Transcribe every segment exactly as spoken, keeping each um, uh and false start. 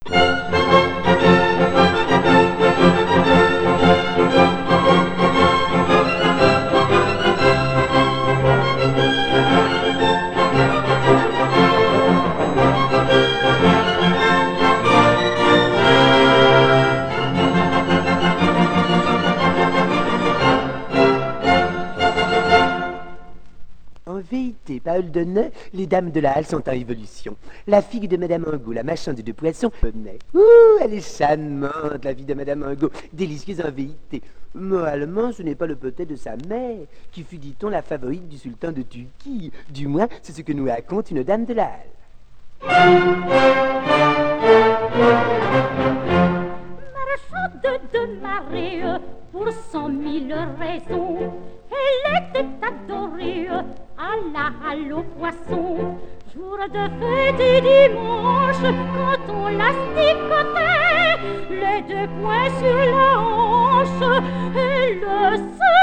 Paul Denay, les dames de la halle sont en évolution. La figue de Madame Angot, la marchande de poissons, venait. Ouh, elle est charmante, la fille de Madame Angot, délicieuse en V I T. Moralement, ce n'est pas le peut-être de sa mère, qui fut, dit-on, la favorite du sultan de Turquie. Du moins, c'est ce que nous raconte une dame de la halle. Marchande de marée, pour cent mille raisons, elle était adorée à la halle aux poissons. Jour de fête et dimanche, quand on l'asticotait, les deux poings sur la hanche, elle se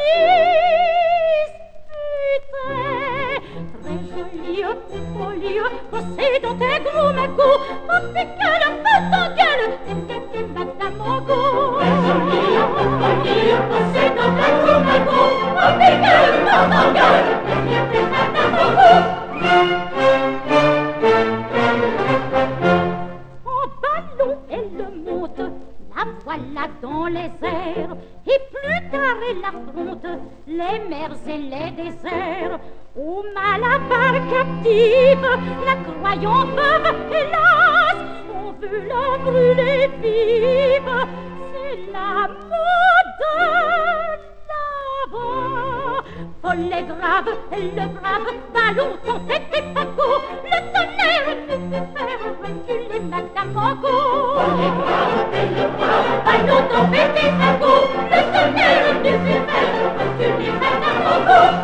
disputait. Très jolie, folie, possédant un gros magot, avec quelle fête en gueule, c'était Madame Angot. Très jolie, folie, possédant un gros magot, avec quelle fête en gueule, c'était Madame Angot. En ballon, elle monte, la voilà dans les airs, et plus tard elle affronte les mers et les déserts. Au Malabar captive, la croyant veuve, hélas, on veut la brûler vive. C'est la mode là-bas. Folle et grave, elle le brave, ballon, tempête et fagot, le tonnerre ne peut faire reculer Madame Angot. Folle et grave, elle le brave, ballon, tempête et fagot, le tonnerre ne peut faire reculer Madame Angot.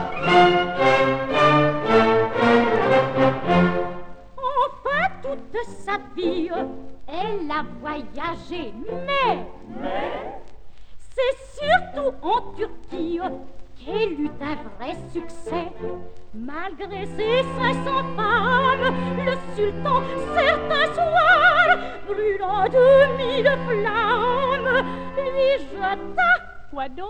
Enfin, toute sa vie, elle a voyagé, mais, mais c'est surtout en Turquie qu'elle eut un vrai succès. Malgré ses cinq cents femmes, le sultan, certains soirs, brûlant de mille flammes, lui jeta, quoi donc,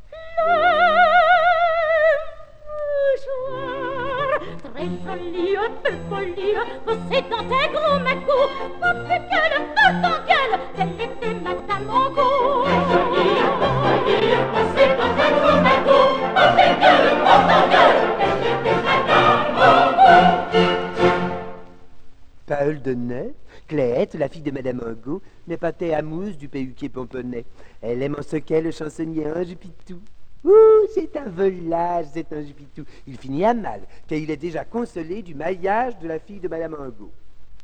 le mouchoir. Très jolie, peu folie, possédant un gros magot, pas plus qu'elle fête en gueule, elle était Madame Angot. Très jolie, peu folie, possédant un gros magot, pas plus qu'elle fête en gueule, elle était Madame Angot. Paul Denay, Cléette, la fille de Madame Angot, n'est pas très amoureuse du perruquier pomponnet. Elle aime en secret le chansonnier Ange Pitou. Ouh, c'est un volage, cet Ange Pitou. Il finit à mal, car il est déjà consolé du mariage de la fille de Madame Angot.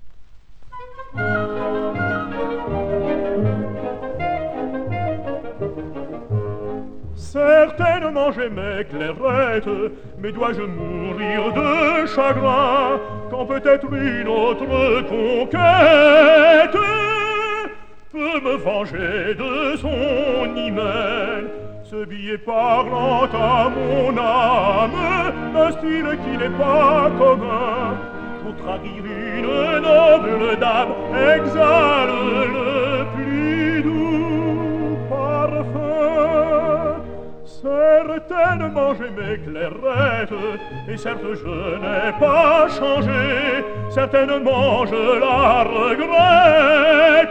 Certainement j'aimais Clairette, mais dois-je mourir de chagrin quand peut-être une autre conquête peut me venger de son hymen? Ce billet parlant à mon âme, d'un style qui n'est pas commun, pour trahir une noble dame, exhale le plus doux parfum. Certainement j'aimais Clairette, et certes je n'ai pas changé, certainement je la regrette,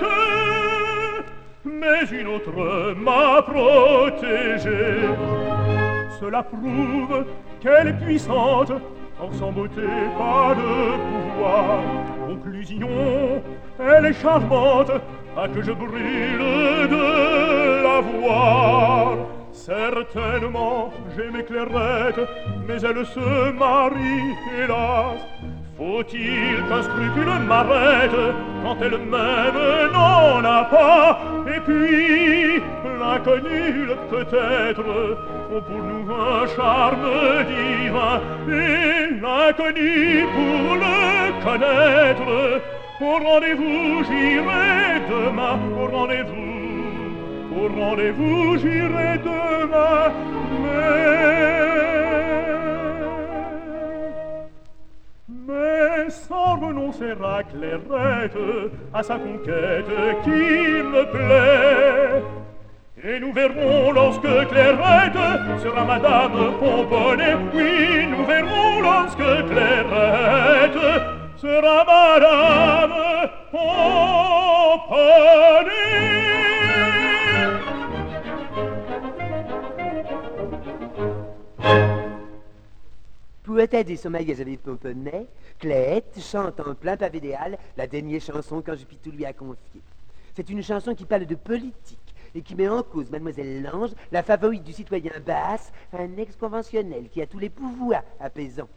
mais une autre m'a protégé. Cela prouve qu'elle est puissante, or sans beauté pas de pouvoir. Conclusion, elle est charmante, à que je brûle de la voir. Certainement j'aimais Clairette, mais elle se marie, hélas. Faut-il qu'un scrupule m'arrête quand elle-même n'en a pas? Et puis, l'inconnu peut-être ont pour nous un charme divin, et l'inconnu pour le connaître, au rendez-vous j'irai demain, au rendez-vous, au rendez-vous j'irai demain, mais... mais sans renoncer à Clairette, à sa conquête qui me plaît. Et nous verrons lorsque Clairette sera Madame Pomponnet. Oui, nous verrons lorsque Clairette sera Madame Pomponnet. Pour attarder son mariage avec Pomponnet, Clairette chante en plein pavé des Halles la dernière chanson qu'Ange-Pitou lui a confiée. C'est une chanson qui parle de politique et qui met en cause Mademoiselle Lange, la favorite du citoyen Basse, un ex-conventionnel qui a tous les pouvoirs apaisants.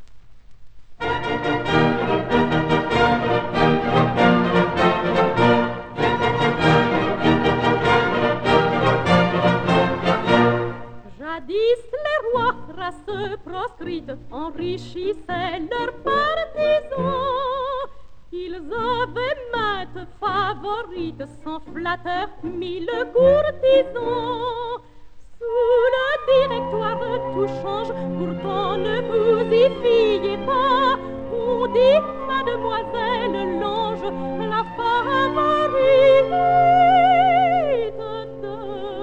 Jadis les rois, race proscrite, enrichissaient leurs partisans. Ils avaient maintes favorites, sans flatteur mille courtisans. Sous le directoire tout change, pourtant ne vous y fiez pas. On dit Mademoiselle Lange, la favorite de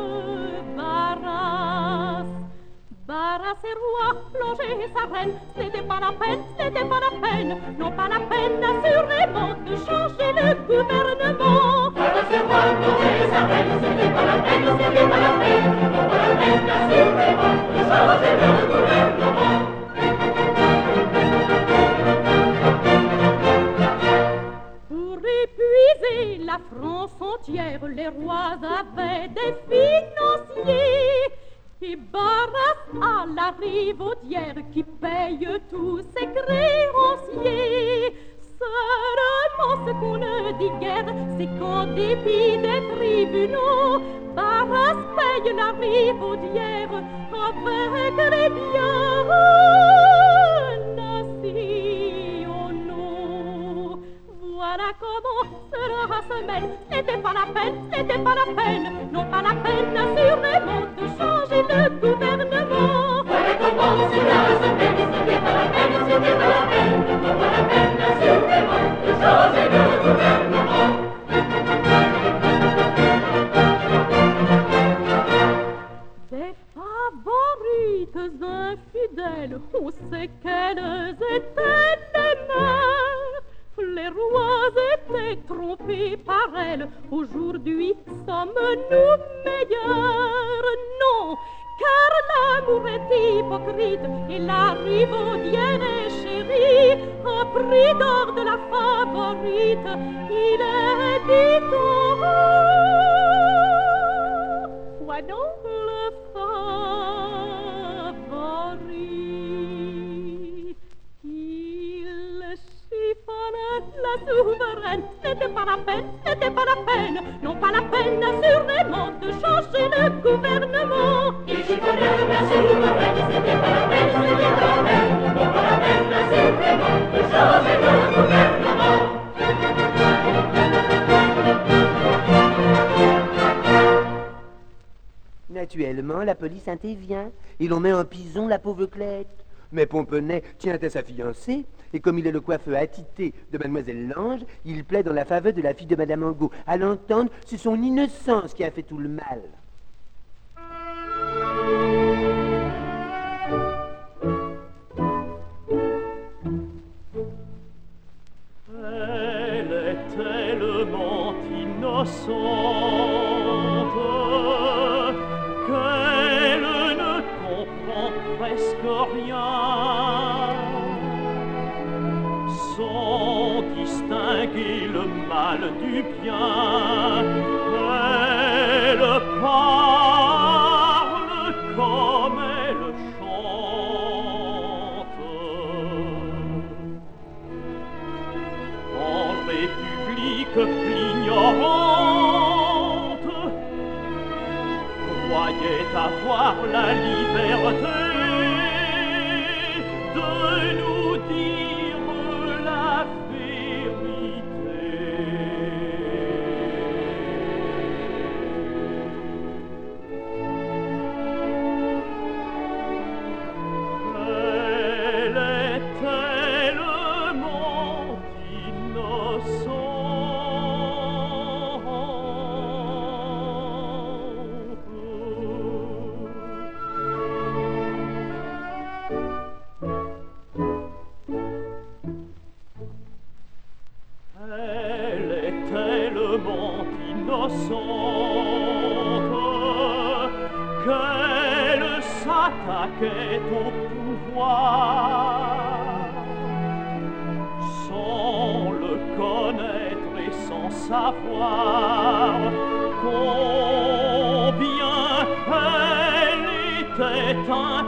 Barras. Barras et roi, Lange et sa reine, ce n'était pas la peine, ce n'était pas la peine, non pas la peine assurément de changer le gouvernement. Barras et roi, Lange et sa reine, ce n'était pas la peine, ce n'était pas la peine, non pas la peine assurément de changer le gouvernement. Pour épuiser la France entière, les rois avaient des financiers. Et Barras à la rivaudière qui paye tous ses créanciers. Seulement ce qu'on ne dit guère, c'est qu'en dépit des tribunaux, Barras paye la rivaudière avec les biens nationaux. Voilà comment cela se mène. Ce n'était pas la peine, ce n'était pas la peine, non pas la peine assurément de changer le gouvernement. Voilà comment cela se mène. Ce n'était pas la peine, ce n'était pas la peine, non pas la peine assurément de changer le gouvernement. Des favorites infidèles, on sait qu'elles étaient des mères. Les rois étaient trompés par elles. Aujourd'hui sommes-nous meilleurs? Non, car l'amour est hypocrite et la rivaudière est chérie. Un prix d'or de la favorite, il est dit-on. Quoi donc le favori? Il chiffonne la souveraine. Ce n'était pas la peine, ce n'était pas la peine, non pas la peine assurément de changer le gouvernement. Il chiffonnait la souveraine. Ce n'était pas la peine, ce n'était pas la peine, non pas la peine assurément de changer le gouvernement. Naturellement, la police intervient et l'on met en prison la pauvre Clairette. Mais Pomponnet tient à sa fiancée, et comme il est le coiffeur attité de Mademoiselle Lange, il plaide en la faveur de la fille de Madame Angot. À l'entendre, c'est son innocence qui a fait tout le mal. Elle est tellement innocente qu'elle ne comprend presque rien. Sans distinguer le mal du bien, elle parle comme elle chante. En république l'ignorante croyait avoir la liberté de nous dire la vérité. Elle est tellement innocente, qu'elle s'attaquait au pouvoir, sans le connaître et sans savoir combien elle était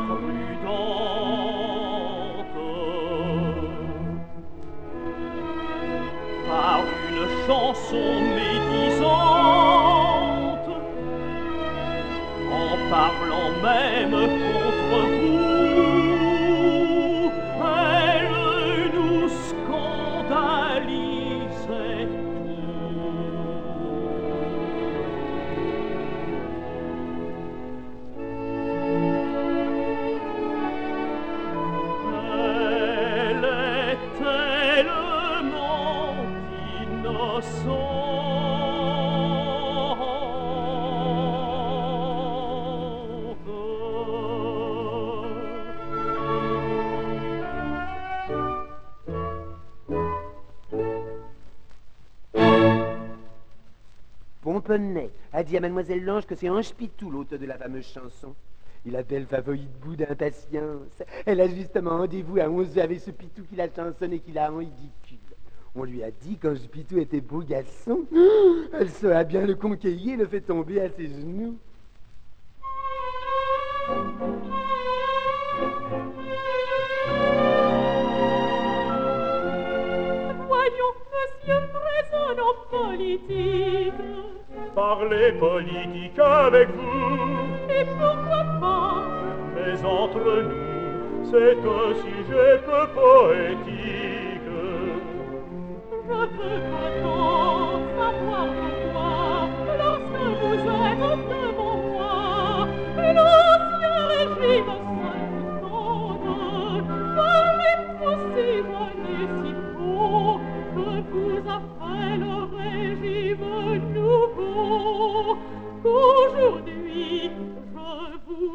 imprudente. Par une chanson médisante, en parlant même contre vous, elle nous scandalisait Elle est tellement Pomponnet a dit à Mademoiselle Lange que c'est Ange Pitou, l'auteur de la fameuse chanson. Il appelle favorite bout d'impatience. Elle a justement rendez-vous à onze heures avec ce Pitou qui la chansonne et qui la rend ridicule. On lui a dit qu'Ange Pitou était beau garçon. Elle saura bien le conquérir et le fait tomber à ses genoux. Voyons, monsieur, raisonnons politique. parler politique avec vous. Et pourquoi pas? Mais entre nous, c'est un sujet peu poétique. Je veux pourtant savoir pourquoi, lorsque vous êtes devant moi, l'ancien régime s'infonde, parlez-vous si jeune et si beau, que vous appelle le régime nouveau, qu'aujourd'hui je vous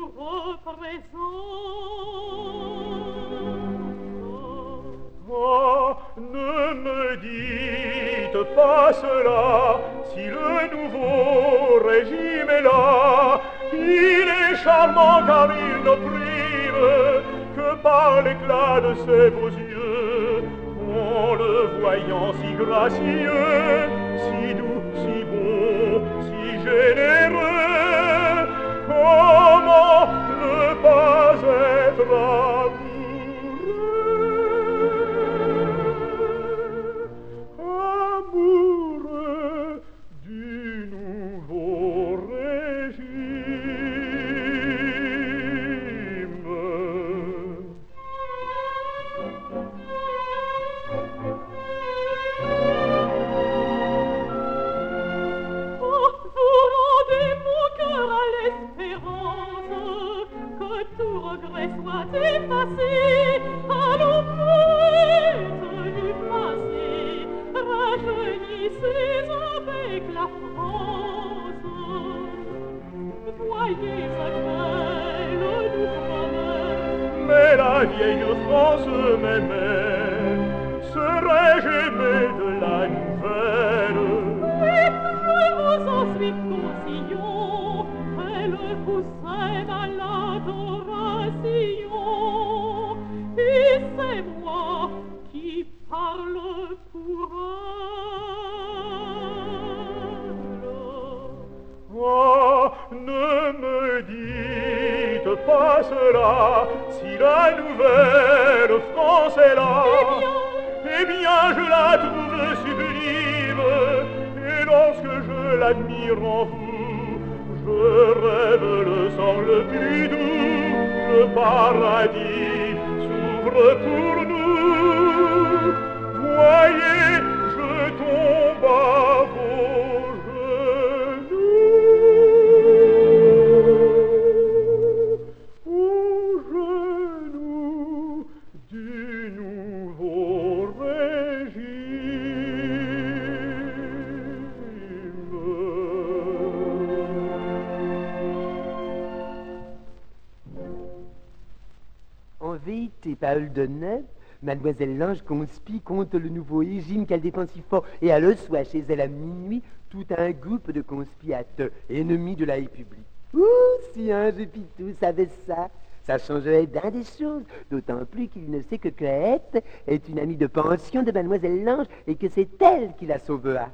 représente. Oh, ne me dites pas cela, si le nouveau régime est là, il est charmant car il n'opprime que par l'éclat de ses beaux yeux. En le voyant si gracieux, si doux, si bon, si généreux, comment ne pas être amoureux? Amoureux du nouveau régime. Oh, vous rendez mon cœur à l'espérance que tout regret soit effacé. Allons, poète du passé, rajeunissez avec la France. Voyez à quelle nous promet. Mais la vieille France m'aimait, serais-je aimé de la nouvelle? Oui, je vous en suis conscient, elle vous aime à l'adoration, et c'est moi qui parle pour elle. Oh, ne me dites pas cela, si la nouvelle France est là. Eh bien, je la trouve sublime, et lorsque je l'admire en vous, je rêve le sang le plus doux, le paradis s'ouvre pour nous. Voyez, je tombe à vos genoux, aux genoux du nouveau En vérité, Paul de Neb, Mademoiselle Lange conspire contre le nouveau régime qu'elle défend si fort, et à le soir chez elle à minuit, tout un groupe de conspirateurs, ennemis de la République. Ouh, si Ange et Pitou savaient ça, ça changerait bien des choses, d'autant plus qu'il ne sait que Claette est une amie de pension de Mademoiselle Lange et que c'est elle qui la sauvera.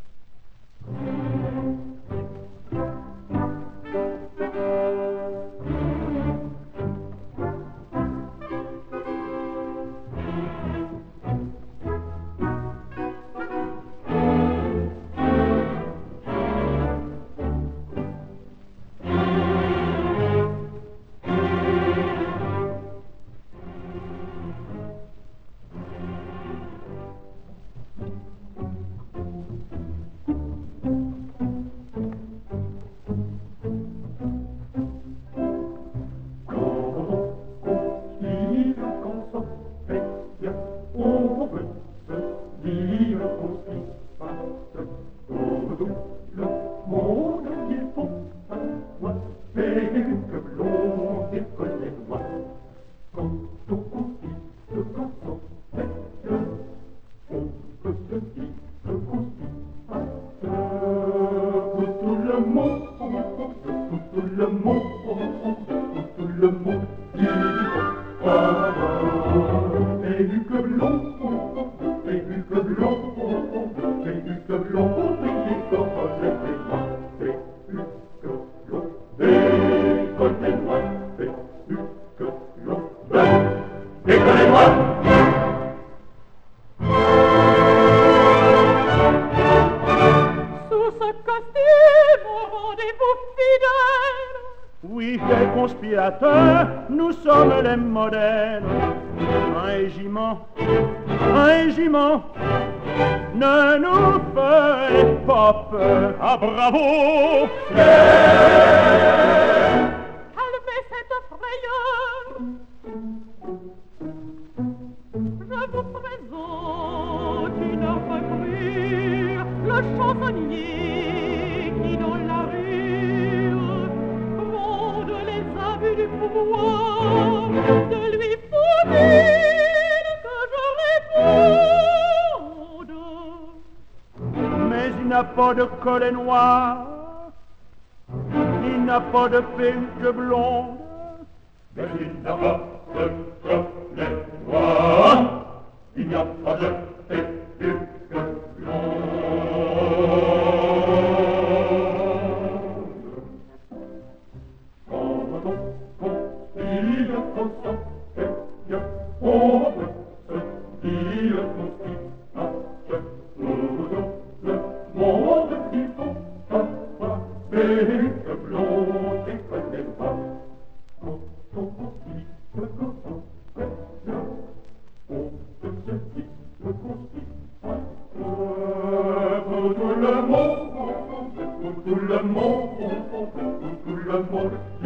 Oui, chers conspirateurs, nous sommes les modèles. Un régiment, un régiment, ne nous faites pas peur. Ah, bravo! Calmez cette frayeur. Je vous présente une recrue, le chansonnier qui dans la rue rôde les abus du pouvoir. De lui faut-il que je réponde? Mais il n'a pas de collet noir, il n'a pas de perruque blonde, mais il n'a pas de collet noir, il n'y a pas de perruque blonde. Quand on conspire consent, eh bien, on peut se dire conspirateur. Nous dans le monde qu'il faut avoir perruque blonde et collet noir. Quand on conspire consent, eh bien, on peut se dire conspirateur. Pour tout le monde, pour tout le monde, pour tout le monde.